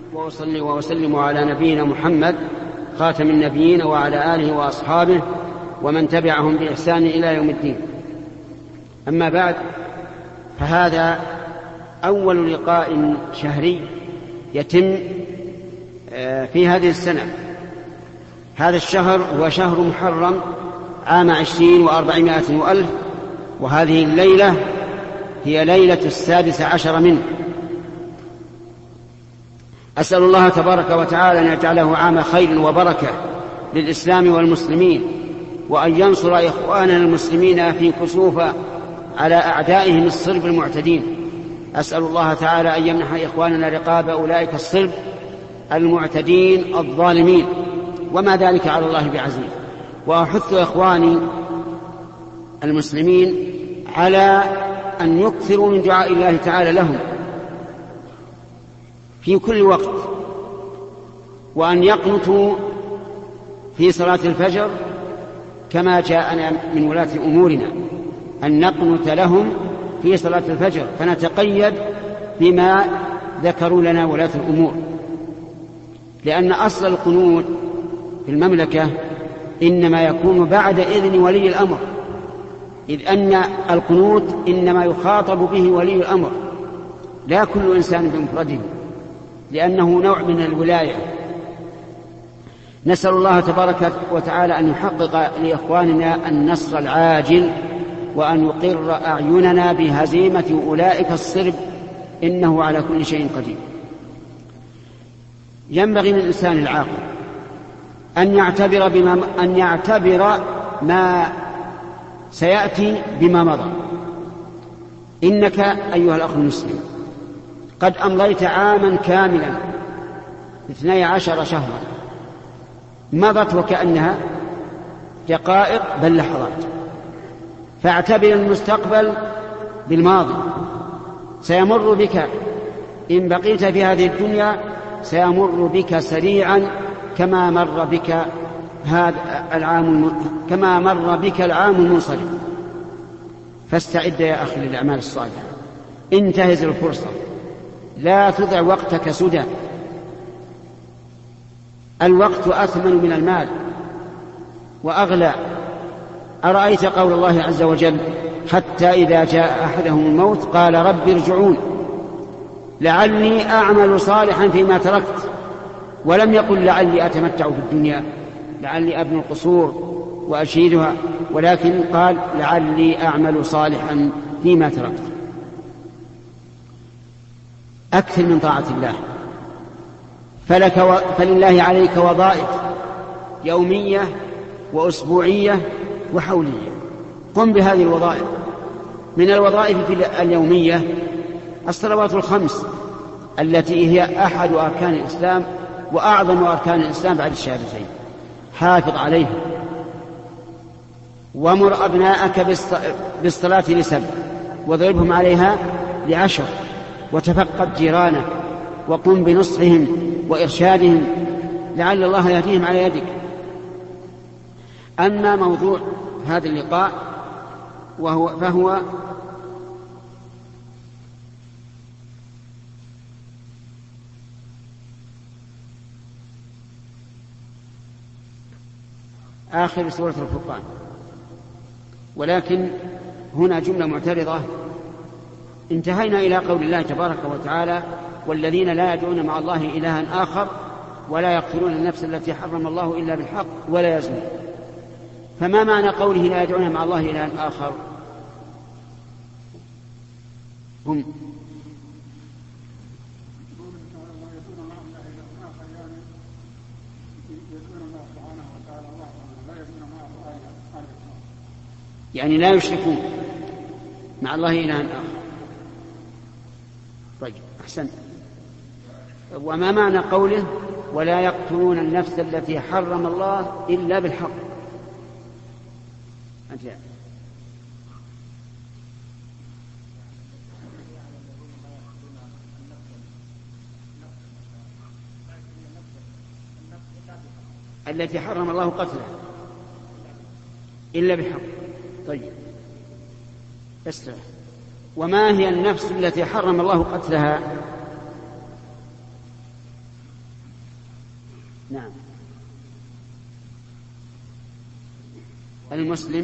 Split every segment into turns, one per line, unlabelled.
وأصلي وأسلم على نبينا محمد خاتم النبيين وعلى آله وأصحابه ومن تبعهم بإحسان إلى يوم الدين. أما بعد، فهذا أول لقاء شهري يتم في هذه السنة. هذا الشهر هو شهر محرم عام 20 و400 وألف، وهذه الليلة هي ليلة 16 منه. أسأل الله تبارك وتعالى أن يجعله عام خير وبركة للإسلام والمسلمين، وأن ينصر إخواننا المسلمين في كسوف على أعدائهم الصلب المعتدين. أسأل الله تعالى أن يمنح إخواننا رقاب أولئك الصلب المعتدين الظالمين، وما ذلك على الله بعزيز. وأحث إخواني المسلمين على أن يكثروا من دعاء الله تعالى لهم في كل وقت، وأن يقنطوا في صلاة الفجر كما جاءنا من ولاة أمورنا أن نقنط لهم في صلاة الفجر، فنتقيد بما ذكروا لنا ولاة الأمور. لأن أصل القنوت في المملكة إنما يكون بعد إذن ولي الأمر، إذ أن القنوت إنما يخاطب به ولي الأمر لا كل إنسان بمفرده، لأنه نوع من الولاية. نسأل الله تبارك وتعالى أن يحقق لإخواننا النصر العاجل، وأن يقر أعيننا بهزيمة أولئك الصرب، إنه على كل شيء قدير. ينبغي للإنسان العاقل أن يعتبر ما سيأتي بما مضى. إنك أيها الأخ المسلم قد أمضيت عاما كاملا 12 شهرا مضت وكأنها دقائق بل لحظات. فاعتبر المستقبل بالماضي، سيمر بك إن بقيت في هذه الدنيا، سيمر بك سريعا كما مر بك العام المنصرم. فاستعد يا أخي للأعمال الصالحة، انتهز الفرصة، لا تضع وقتك سدى. الوقت أثمن من المال وأغلى. أرأيت قول الله عز وجل: حتى إذا جاء أحدهم الموت قال رب ارجعون لعلي أعمل صالحا فيما تركت، ولم يقل لعلي أتمتع في الدنيا، لعلي أبني القصور وأشيدها، ولكن قال لعلي أعمل صالحا فيما تركت. أكثر من طاعة الله، فلله عليك وظائف يومية وأسبوعية وحولية. قم بهذه الوظائف. من الوظائف اليومية الصلوات الخمس التي هي أحد أركان الإسلام وأعظم أركان الإسلام بعد الشهادتين، حافظ عليها. ومر أبناءك بالصلاة ل7، واضربهم عليها ل10، وتفقد جيرانك، وقم بنصحهم وإرشادهم لعل الله يهديهم على يدك. أما موضوع هذا اللقاء فهو آخر سورة الفرقان، ولكن هنا جملة معترضة. انتهينا إلى قول الله تبارك وتعالى: والذين لا يدعون مع الله إلها آخر ولا يقتلون النفس التي حرم الله إلا بالحق ولا يزنون. فما معنى قوله لا يدعون مع الله إلها آخر؟ هم يعني لا يشركون مع الله إلها آخر. طيب، أحسنت. وما معنى قوله ولا يقتلون النفس التي حرم الله إلا بالحق؟ التي حرم الله قتلها إلا بالحق. طيب، استرح. وما هي النفس التي حرم الله قتلها؟ نعم. المسلم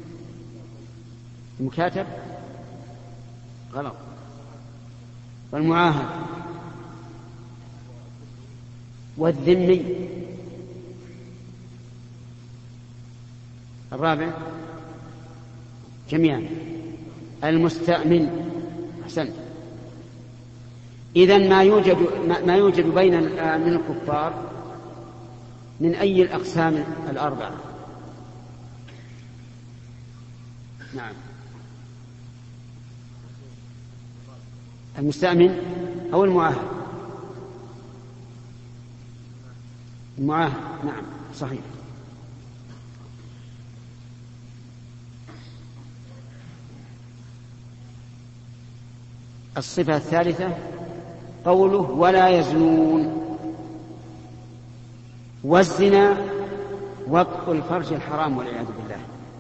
المكاتب غلط. والمعاهد والذمي. الرابع جميعا المستأمن. أحسنت. إذن ما يوجد بين من الكفار من أي الأقسام الأربعة؟ نعم. المستأمن أو المعاهد؟ المعاهد. نعم صحيح. الصفة الثالثة قوله ولا يزنون. والزنا وطء الفرج الحرام والعياذ بالله.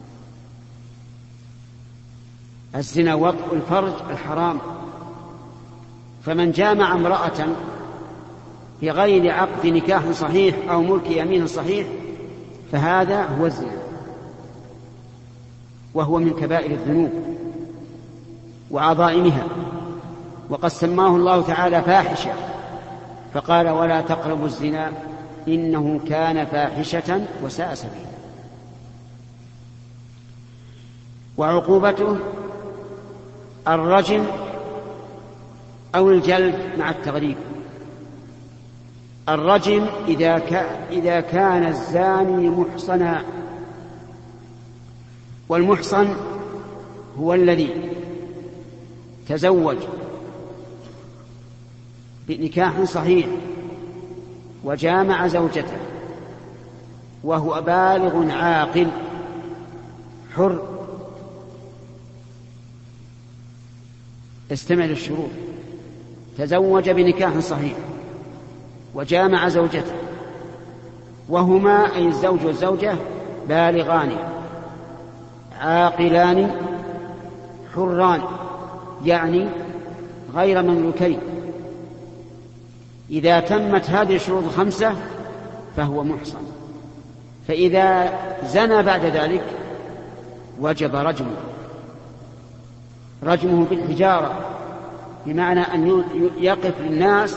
الزنا وطء الفرج الحرام. فمن جامع امرأة بغير عقد نكاح صحيح أو ملك يمين صحيح فهذا هو الزنا، وهو من كبائر الذنوب وعظائمها، وقد سماه الله تعالى فاحشة فقال ولا تقربوا الزنا إنه كان فاحشة وساء سبيلا. وعقوبته الرجم أو الجلد مع التغريب. الرجم إذا كان الزاني محصنا، والمحصن هو الذي تزوج بنكاح صحيح وجامع زوجته وهو بالغ عاقل حر. استمع للشروط: تزوج بنكاح صحيح وجامع زوجته وهما أي الزوج والزوجة بالغان عاقلان حران، يعني غير مملوكين. إذا تمت هذه الشروط الخمسة فهو محصن. فإذا زنى بعد ذلك وجب رجمه بالحجارة، بمعنى أن يقف للناس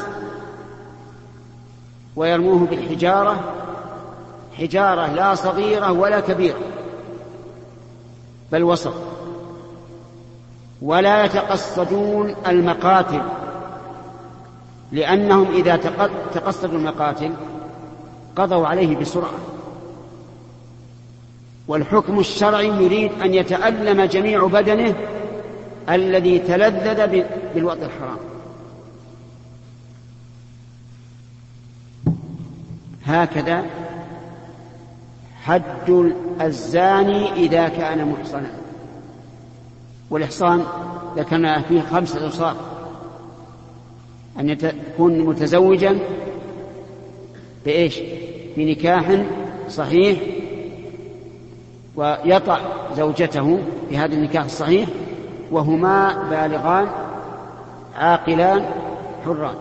ويرموه بالحجارة، حجارة لا صغيرة ولا كبيرة بل وسط. ولا يتقصدون المقاتل، لأنهم إذا تقصدوا المقاتل قضوا عليه بسرعة. والحكم الشرعي يريد أن يتألم جميع بدنه الذي تلذذ بالوطء الحرام. هكذا حد الزاني إذا كان محصنا. والإحصان ذكرنا فيه 5 أوصاف: أن يكون متزوجا بإيش؟ بنكاح صحيح، ويطأ زوجته بهذا النكاح الصحيح، وهما بالغان عاقلان حران.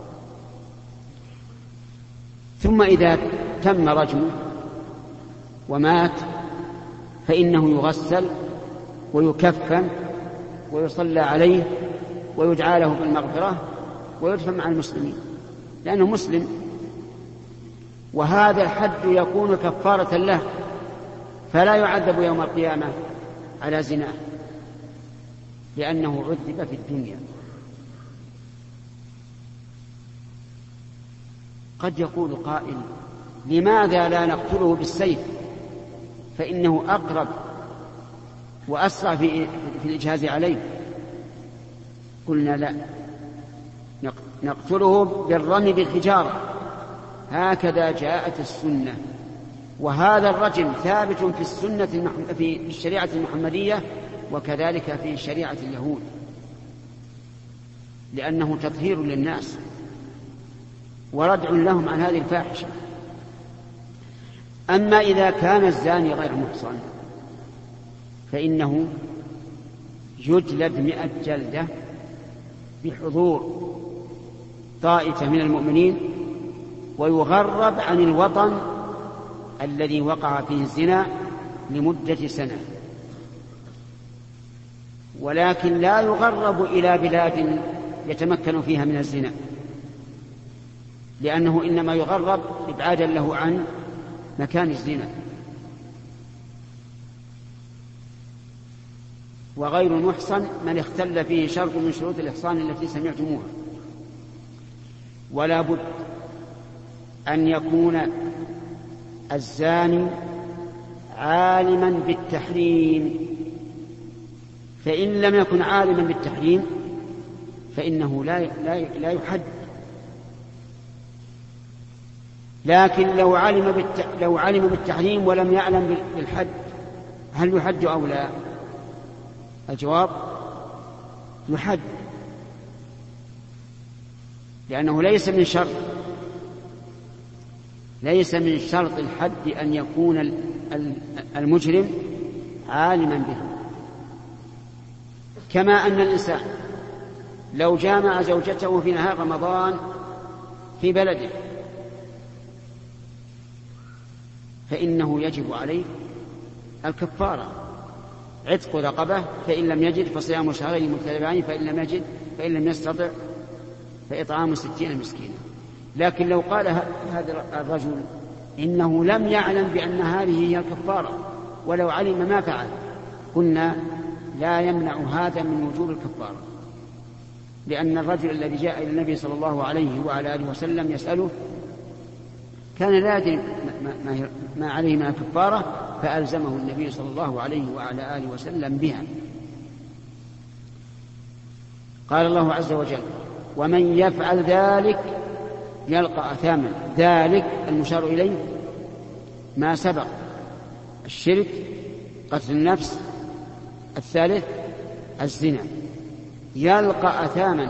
ثم إذا تم رجمه ومات فإنه يغسل ويكفن ويصلى عليه ويدعى له بالمغفرة ويدفن مع المسلمين لأنه مسلم. وهذا الحد يكون كفارة له، فلا يعذب يوم القيامة على زناه لأنه عذب في الدنيا. قد يقول قائل: لماذا لا نقتله بالسيف فإنه أقرب وأسرع في الإجهاز عليه؟ قلنا لا، نقتله بالرمي بالحجارة، هكذا جاءت السنة. وهذا الرجم ثابت في السنة في الشريعة المحمدية وكذلك في شريعة اليهود، لأنه تطهير للناس وردع لهم عن هذه الفاحشة. أما إذا كان الزاني غير محصن فإنه يجلد 100 جلدة بحضور طائفة من المؤمنين ويغرب عن الوطن الذي وقع فيه الزنا لمدة سنة، ولكن لا يغرب إلى بلاد يتمكن فيها من الزنا، لأنه إنما يغرب إبعادا له عن مكان الزنا. وغير المحصن من اختل فيه شرط من شروط الإحصان التي سمعتموها. ولا بد أن يكون الزاني عالما بالتحريم، فإن لم يكن عالما بالتحريم فإنه لا يحد. لكن لو علم بالتحريم ولم يعلم بالحد هل يحد أو لا؟ الجواب يحد، لأنه ليس من شرط الحد أن يكون المجرم عالما به. كما أن الإنسان لو جامع زوجته في نهار رمضان في بلده فإنه يجب عليه الكفارة، عتق رقبة، فإن لم يجد فصيام شهرين متتابعين، فإن لم يستطع فإطعام 60 مسكينا. لكن لو قال هذا الرجل إنه لم يعلم بأن هذه هي الكفارة ولو علم ما فعل، قلنا لا يمنع هذا من وجوب الكفارة، لأن الرجل الذي جاء إلى النبي صلى الله عليه وعلى آله وسلم يسأله كان لا يدري ما عليه من الكفارة، فألزمه النبي صلى الله عليه وعلى آله وسلم بها. قال الله عز وجل: ومن يفعل ذلك يلقى أثاما. ذلك المشار إليه ما سبق: الشرك، قتل النفس، الثالث الزنا. يلقى أثاما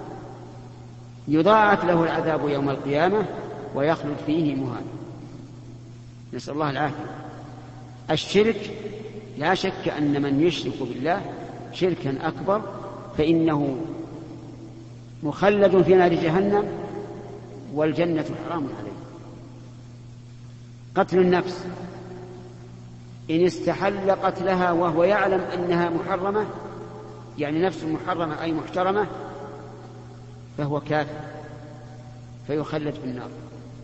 يضاعف له العذاب يوم القيامة ويخلد فيه مهانا. نسأل الله العافية. الشرك لا شك أن من يشرك بالله شركا أكبر فإنه مخلد في نار جهنم والجنة حرام عليه. قتل النفس إن استحل قتلها وهو يعلم أنها محرمة، يعني نفس محرمة أي محترمة، فهو كافر فيخلد في النار،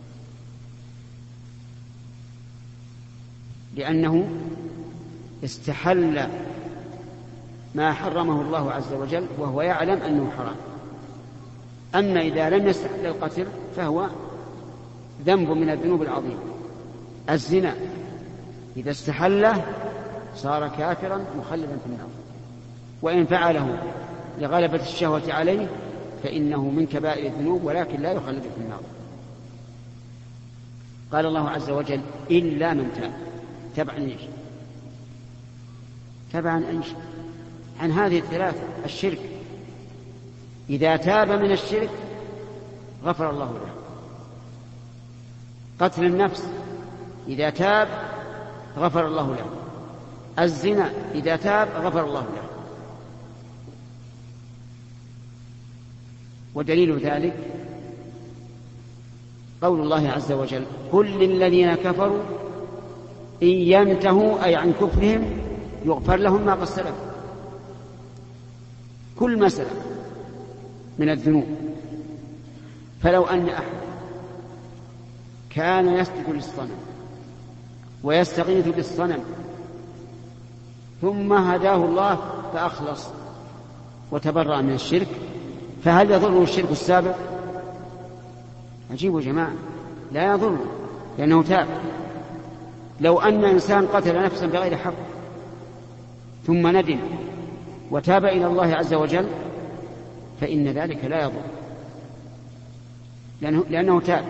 لأنه استحل ما حرمه الله عز وجل وهو يعلم أنه حرام. أما إذا لم يستحل القتل فهو ذنب من الذنوب العظيمة. الزنا إذا استحله صار كافرا مخلدا في النار، وإن فعله لغلبة الشهوة عليه فإنه من كبائر الذنوب ولكن لا يخلد في النار. قال الله عز وجل: إلا من تاب. تبعا إيش؟ تبعا إيش؟ عن هذه الثلاثة: الشرك، إذا تاب من الشرك غفر الله له. قتل النفس إذا تاب غفر الله له. الزنا إذا تاب غفر الله له. ودليل ذلك قول الله عز وجل: قل للذين كفروا إن ينتهوا أي عن كفرهم يغفر لهم ما قد سلف. كل ما سلف من الذنوب. فلو أن أحد كان يسجد للصنم ويستغيث بالصنم ثم هداه الله فأخلص وتبرأ من الشرك، فهل يضره الشرك السابق؟ عجيب يا جماعة، لا يضره لأنه تاب. لو أن إنسان قتل نفسا بغير حق ثم ندم وتاب إلى الله عز وجل فإن ذلك لا يضر لأنه تاب.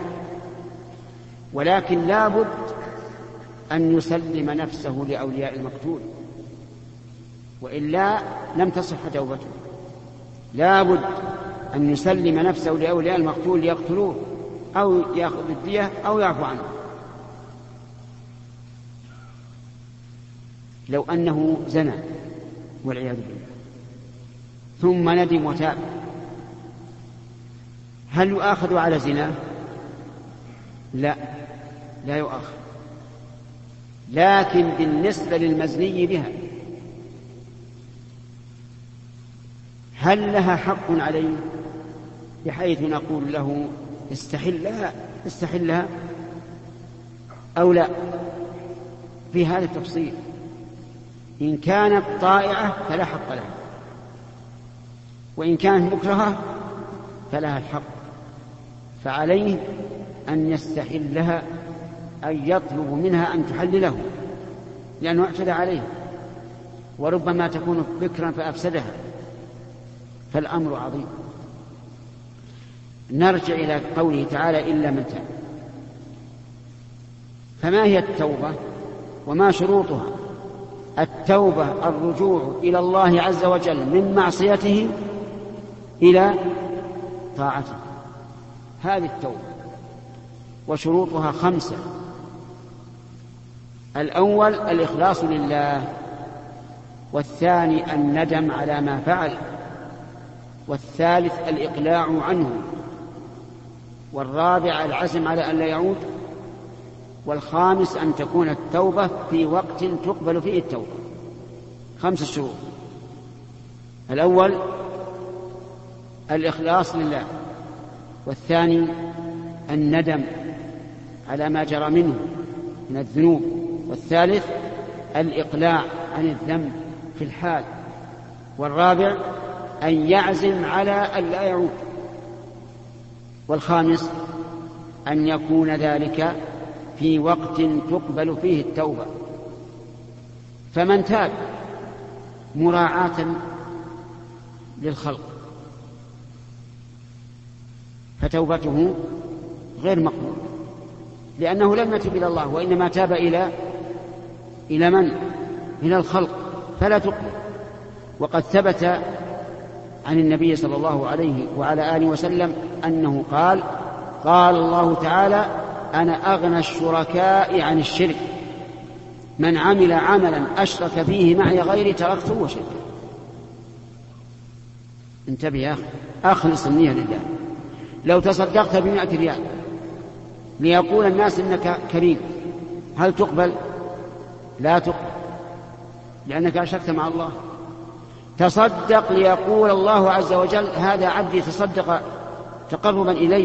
ولكن لا بد أن يسلم نفسه لأولياء المقتول، وإلا لم تصح توبته. لا بد أن يسلم نفسه لأولياء المقتول ليقتلوه أو يأخذ الدية أو يعفو عنه. لو أنه زنى والعياذ بالله ثم ندم وتاب، هل يؤاخذ على زناه؟ لا يؤاخذ، لكن بالنسبة للمزني بها هل لها حق عليه بحيث نقول له استحلها أو لا؟ في هذا التفصيل. إن كانت طائعة فلا حق لها، وإن كانت مكرهة فلها الحق، فعليه أن يستحلها، أن يطلب منها أن تحلله، لأنه اعتدى عليه، وربما تكون بكرا فأفسدها، فالأمر عظيم. نرجع إلى قوله تعالى إلا من تاب. فما هي التوبة وما شروطها؟ التوبة الرجوع إلى الله عز وجل من معصيته إلى طاعته، هذه التوبة، وشروطها 5. الأول الإخلاص لله، والثاني الندم على ما فعل، والثالث الإقلاع عنه، والرابع العزم على أن لا يعود، والخامس أن تكون التوبة في وقت تقبل فيه التوبة. 5 شروط. الأول الإخلاص لله، والثاني الندم على ما جرى منه من الذنوب، والثالث الإقلاع عن الذنب في الحال، والرابع أن يعزم على أن لا يعود، والخامس أن يكون ذلك في وقت تقبل فيه التوبة. فمن تاب مراعاة للخلق فتوبته غير مقبولة، لأنه لم يتب إلى الله، وإنما تاب إلى من؟ إلى الخلق، فلا تقبل. وقد ثبت عن النبي صلى الله عليه وعلى آله وسلم أنه قال الله تعالى: أنا أغنى الشركاء عن الشرك، من عمل عملا أشرك فيه معي غيري تركته وشركه. انتبه يا أخي، أخلص النية لله. لو تصدقت ب100 ريال ليقول الناس إنك كريم، هل تقبل؟ لا تقبل، لأنك أشركت مع الله. تصدق ليقول الله عز وجل: هذا عبدي تصدق تقربا إلي.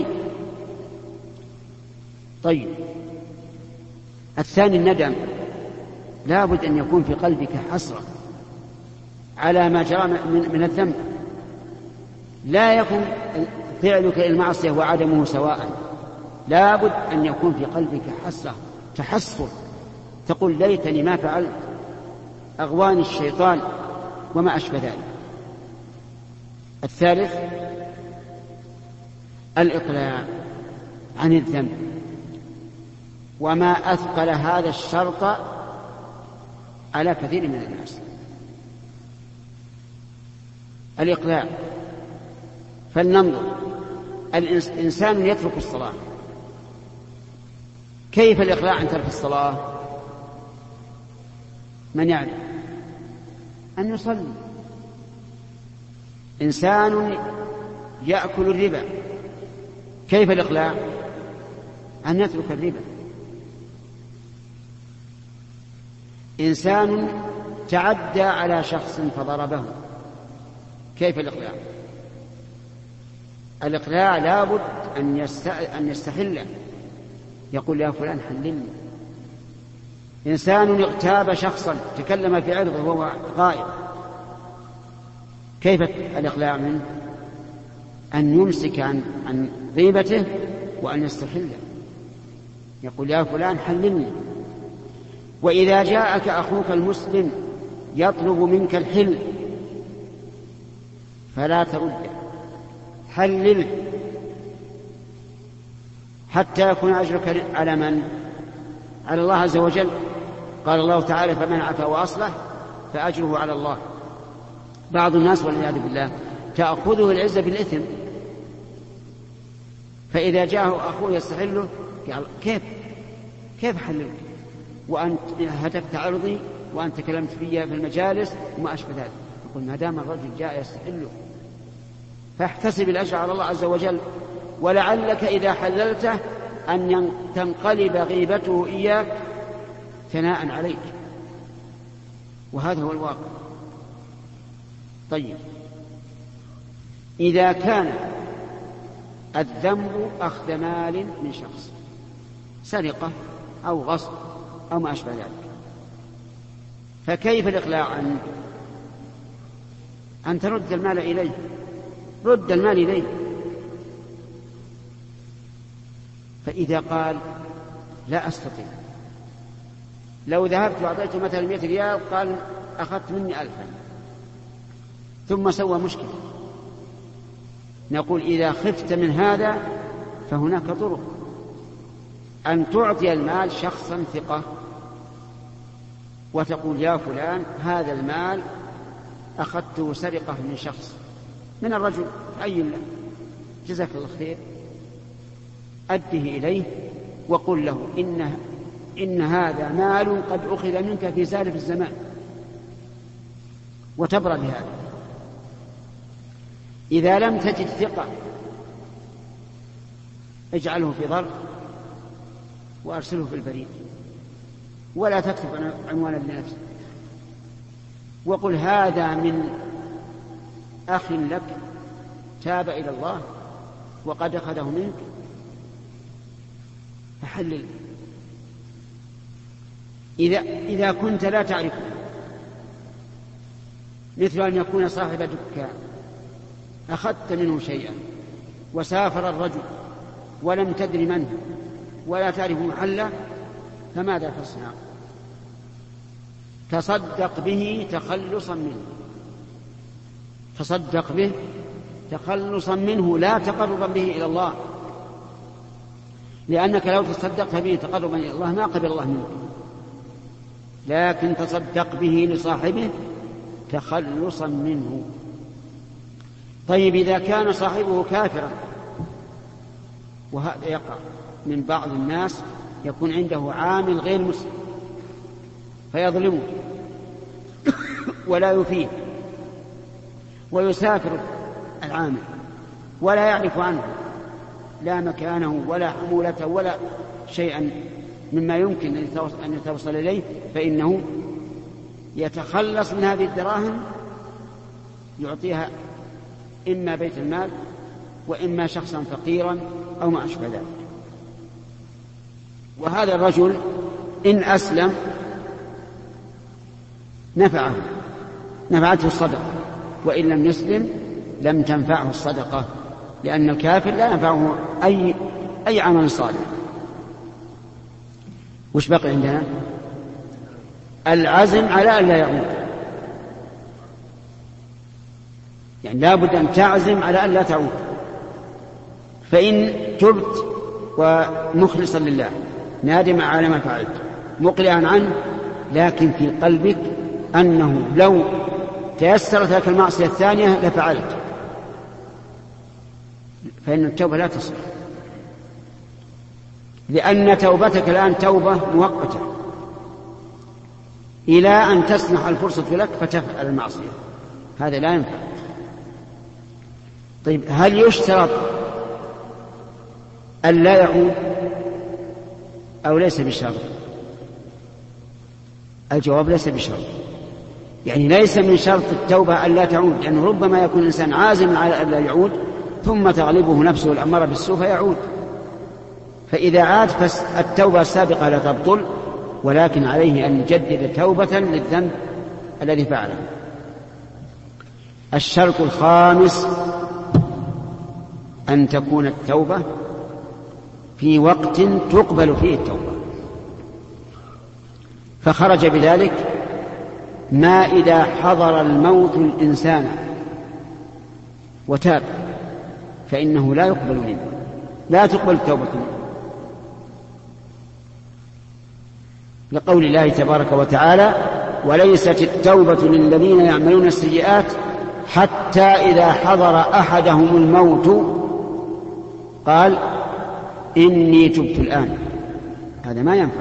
طيب، الثاني الندم، لا بد أن يكون في قلبك حسرة على ما جرى من الذنب، لا يكون فعلك للمعصية وعدمه سواء، لا بد أن يكون في قلبك حسرة، تحسر، تقول: ليتني ما فعلت، أغواني الشيطان، وما أشبه ذلك. الثالث الإقلاع عن الذنب، وما أثقل هذا الشرط على كثير من الناس، الإقلاع. فلننظر، الإنسان يترك الصلاة، كيف الإقلاع عن ترك الصلاة؟ من يعرف؟ أن يصلي. إنسان يأكل الربا، كيف الإقلاع؟ أن يترك الربا. إنسان تعدى على شخص فضربه، كيف الإقلاع؟ الإقلاع لابد أن يستحله، يقول: يا فلان حللني. إنسان اغتاب شخصا، تكلم في عرضه وهو غائب، كيف الإقلاع منه؟ أن يمسك عن غيبته وأن يستحله، يقول: يا فلان حللني. وإذا جاءك أخوك المسلم يطلب منك الحل فلا ترده، حلله حتى يكون أجرك على من؟ على الله عز وجل. قال الله تعالى: فمن عفا وأصلح فأجره على الله. بعض الناس والعياذ بالله تأخذه العزة بالإثم، فإذا جاءه أخوه يستحله قال: كيف حللك وأنت هتكت عرضي وأنت تكلمت في في المجالس وما أشبه ذلك؟ يقول: ما دام الرجل جاء يستحله فاحتسب الأجر على الله عز وجل، ولعلك إذا حللته أن تنقلب غيبته إياك ثناء عليك، وهذا هو الواقع. طيب، إذا كان الذنب أخذ مال من شخص، سرقة أو غصب أو ما أشبه ذلك، فكيف الإقلاع عنه؟ أن ترد المال إليه، رد المال إليه. فإذا قال لا أستطيع، لو ذهبت وأعطيته مثلا 100 ريال قال أخذت مني 1000 ثم سوى مشكلة، نقول إذا خفت من هذا فهناك طرق: أن تعطي المال شخصا ثقة وتقول يا فلان هذا المال أخذته سرقة من شخص، من الرجل عين له، جزاك الله خير، أده إليه وقل له إن هذا مال قد أخذ منك في سالف الزمان، وتبرأ بهذا. إذا لم تجد ثقة اجعله في ظرف وأرسله في البريد، ولا تكتب عنوانا لنفسك، وقل هذا من أخ لك تاب إلى الله وقد أخذه منك فحلل. إذا كنت لا تعرفه، مثل أن يكون صاحب دكان أخذت منه شيئا وسافر الرجل ولم تدري منه ولا تعرف محله، فماذا تصنع؟ تصدق به تخلصا منه، تصدق به تخلصا منه لا تقربا به إلى الله، لأنك لو تصدقت به تقربا إلى الله ما قبل الله منك، لكن تصدق به لصاحبه تخلصا منه. طيب، إذا كان صاحبه كافرا، وهذا يقع من بعض الناس، يكون عنده عامل غير مسلم فيظلمه ولا يفيد، ويسافر العامل ولا يعرف عنه لا مكانه ولا حمولته ولا شيئا مما يمكن أن يتوصل إليه، فإنه يتخلص من هذه الدراهم يعطيها إما بيت المال وإما شخصا فقيرا أو ما أشبه ذلك. وهذا الرجل إن أسلم نفعته الصدقة، وإن لم يسلم لم تنفعه الصدقة، لأن الكافر لا ينفعه أي عمل صالح. وش بقي عندنا؟ العزم على أن لا يعود، يعني لابد أن تعزم على أن لا تعود. فإن تبت ومخلصا لله نادما على ما فعلت مقلعا عنه، لكن في قلبك أنه لو تيسرت لك المعصية الثانية لفعلت، فإن التوبة لا تصح، لأن توبتك الآن توبة مؤقتة إلى أن تسنح الفرصة لك فتفعل المعصية، هذا لا ينفع. طيب، هل يشترط أن لا يعود أو ليس بشرط؟ الجواب ليس بشرط، يعني ليس من شرط التوبة أن لا تعود، لأنه ربما يكون الإنسان عازم على أن لا يعود ثم تغلبه نفسه الأمارة بالسوء فيعود، فإذا عاد فالتوبة السابقة لا تبطل، ولكن عليه أن يجدد توبة للذنب الذي فعله. الشرط الخامس أن تكون التوبة في وقت تقبل فيه التوبة، فخرج بذلك ما إذا حضر الموت الإنسان وتاب فإنه لا يقبل منه، لا تقبل التوبة منه، لقول الله تبارك وتعالى: وليست التوبة للذين يعملون السيئات حتى إذا حضر أحدهم الموت قال إني تبت الآن. هذا ما ينفع.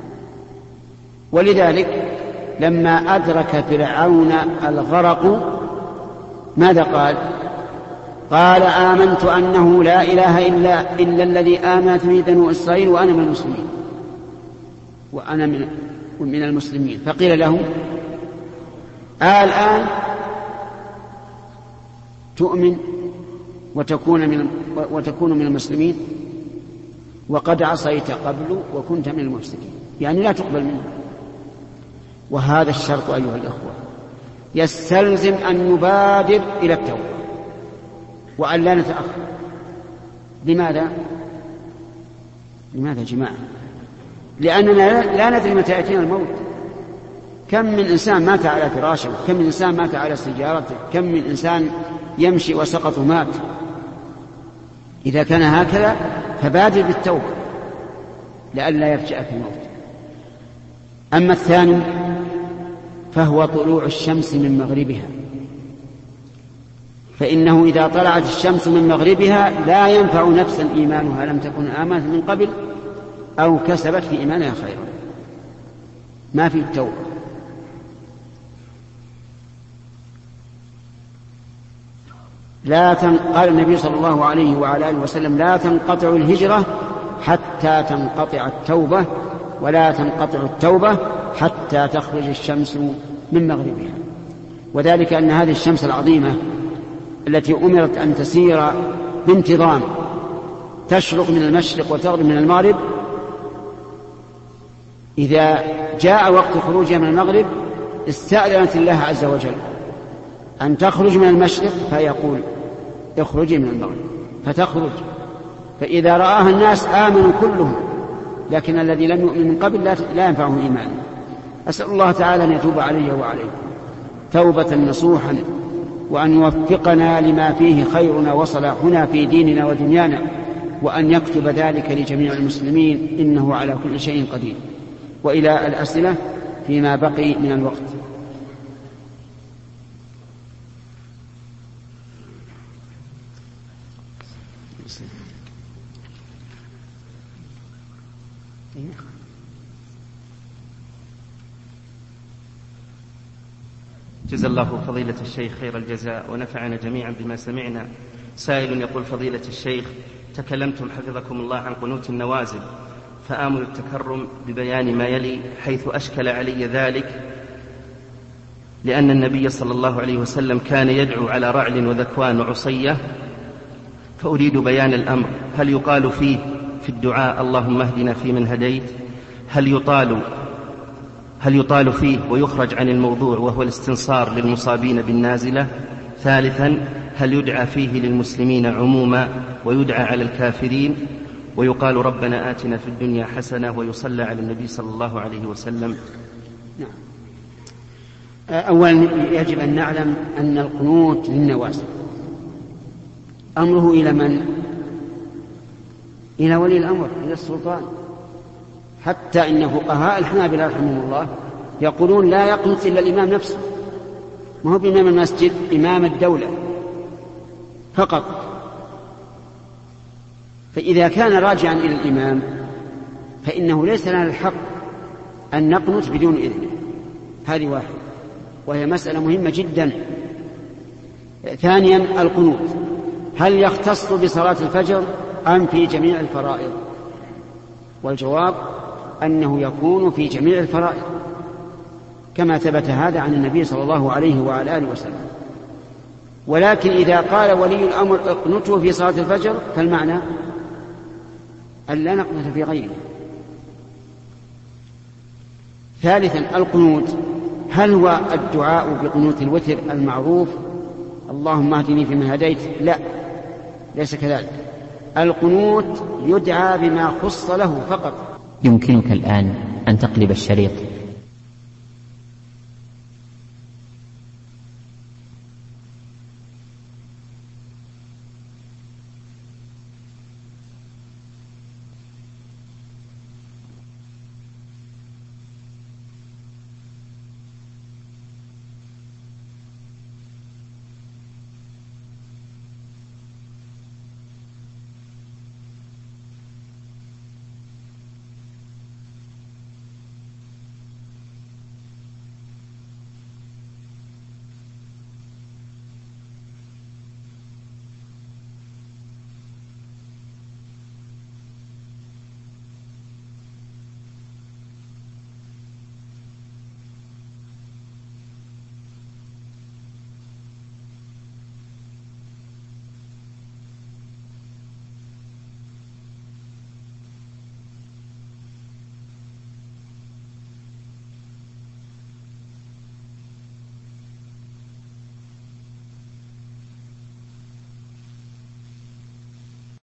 ولذلك لما أدرك فرعون الغرق ماذا قال؟ قال آمنت أنه لا إله إلا الذي آمنت به بنو إسرائيل وأنا من المسلمين وأنا من المسلمين. فقيل له الآن تؤمن وتكون من المسلمين وقد عصيت قبل وكنت من المفسدين، يعني لا تقبل منه. وهذا الشرط أيها الأخوة يستلزم أن نبادر إلى التوبة وأن لا نتأخر. لماذا جماعة؟ لأننا لا ندري متى يأتينا الموت. كم من إنسان مات على فراشه، كم من إنسان مات على سيارته، كم من إنسان يمشي وسقط ومات. إذا كان هكذا فبادر بالتوبة لئلا يفجأك الموت. أما الثاني فهو طلوع الشمس من مغربها، فإنه إذا طلعت الشمس من مغربها لا ينفع نفسا إيمانها لم تكن آمنت من قبل أو كسبت في إيمانها خيرا، ما في التوبة. قال النبي صلى الله عليه وعلى آله وسلم لا تنقطع الهجرة حتى تنقطع التوبة، ولا تنقطع التوبة حتى تخرج الشمس من مغربها. وذلك أن هذه الشمس العظيمة التي أمرت أن تسير بانتظام تشرق من المشرق وتغرب من المغرب، إذا جاء وقت خروجها من المغرب استأذنت الله عز وجل أن تخرج من المشرق فيقول اخرجي من المغرب فتخرج. فإذا رآها الناس آمنوا كلهم، لكن الذي لم يؤمن من قبل لا ينفعه إيمانه. أسأل الله تعالى أن يتوب علي وعليكم توبة نصوحا، وأن يوفقنا لما فيه خيرنا وصلاحنا في ديننا ودنيانا، وأن يكتب ذلك لجميع المسلمين إنه على كل شيء قدير. وإلى الأسئلة فيما بقي من الوقت.
جزا الله فضيلة الشيخ خير الجزاء ونفعنا جميعا بما سمعنا. سائل يقول: فضيلة الشيخ، تكلمتم حفظكم الله عن قنوت النوازل، فآمل التكرم ببيان ما يلي، حيث أشكل علي ذلك لأن النبي صلى الله عليه وسلم كان يدعو على رعل وذكوان وعصية، فأريد بيان الأمر. هل يقال فيه في الدعاء اللهم اهدنا فيمن هديت؟ هل يطال فيه ويخرج عن الموضوع وهو الاستنصار للمصابين بالنازلة؟ ثالثا، هل يدعى فيه للمسلمين عموما ويدعى على الكافرين؟ ويقال ربنا آتنا في الدنيا حسنة ويصلى على النبي صلى الله عليه وسلم؟
نعم. أولا يجب أن نعلم أن القنوت للنوازل أمره إلى من؟ إلى ولي الأمر، إلى السلطان. حتى إن فقهاء الحنابلة رحمهم الله يقولون لا يقنط إلا الإمام نفسه، ما هو بإمام المسجد، إمام الدولة فقط. فإذا كان راجعا إلى الإمام فإنه ليس لنا الحق أن نقنط بدون إذنه. هذه واحدة، وهي مسألة مهمة جدا. ثانيا، القنوت هل يختص بصلاة الفجر أم في جميع الفرائض؟ والجواب أنه يكون في جميع الفرائض، كما ثبت هذا عن النبي صلى الله عليه وعلى آله وسلم. ولكن إذا قال ولي الأمر اقنته في صلاة الفجر فالمعنى أن لا نقنت في غيره. ثالثا، القنوت هل هو الدعاء بقنوت الوتر المعروف اللهم اهدني فيمن هديت؟ لا، ليس كذلك. القنوت يدعى بما خص له فقط.
يمكنك الآن أن تقلب الشريط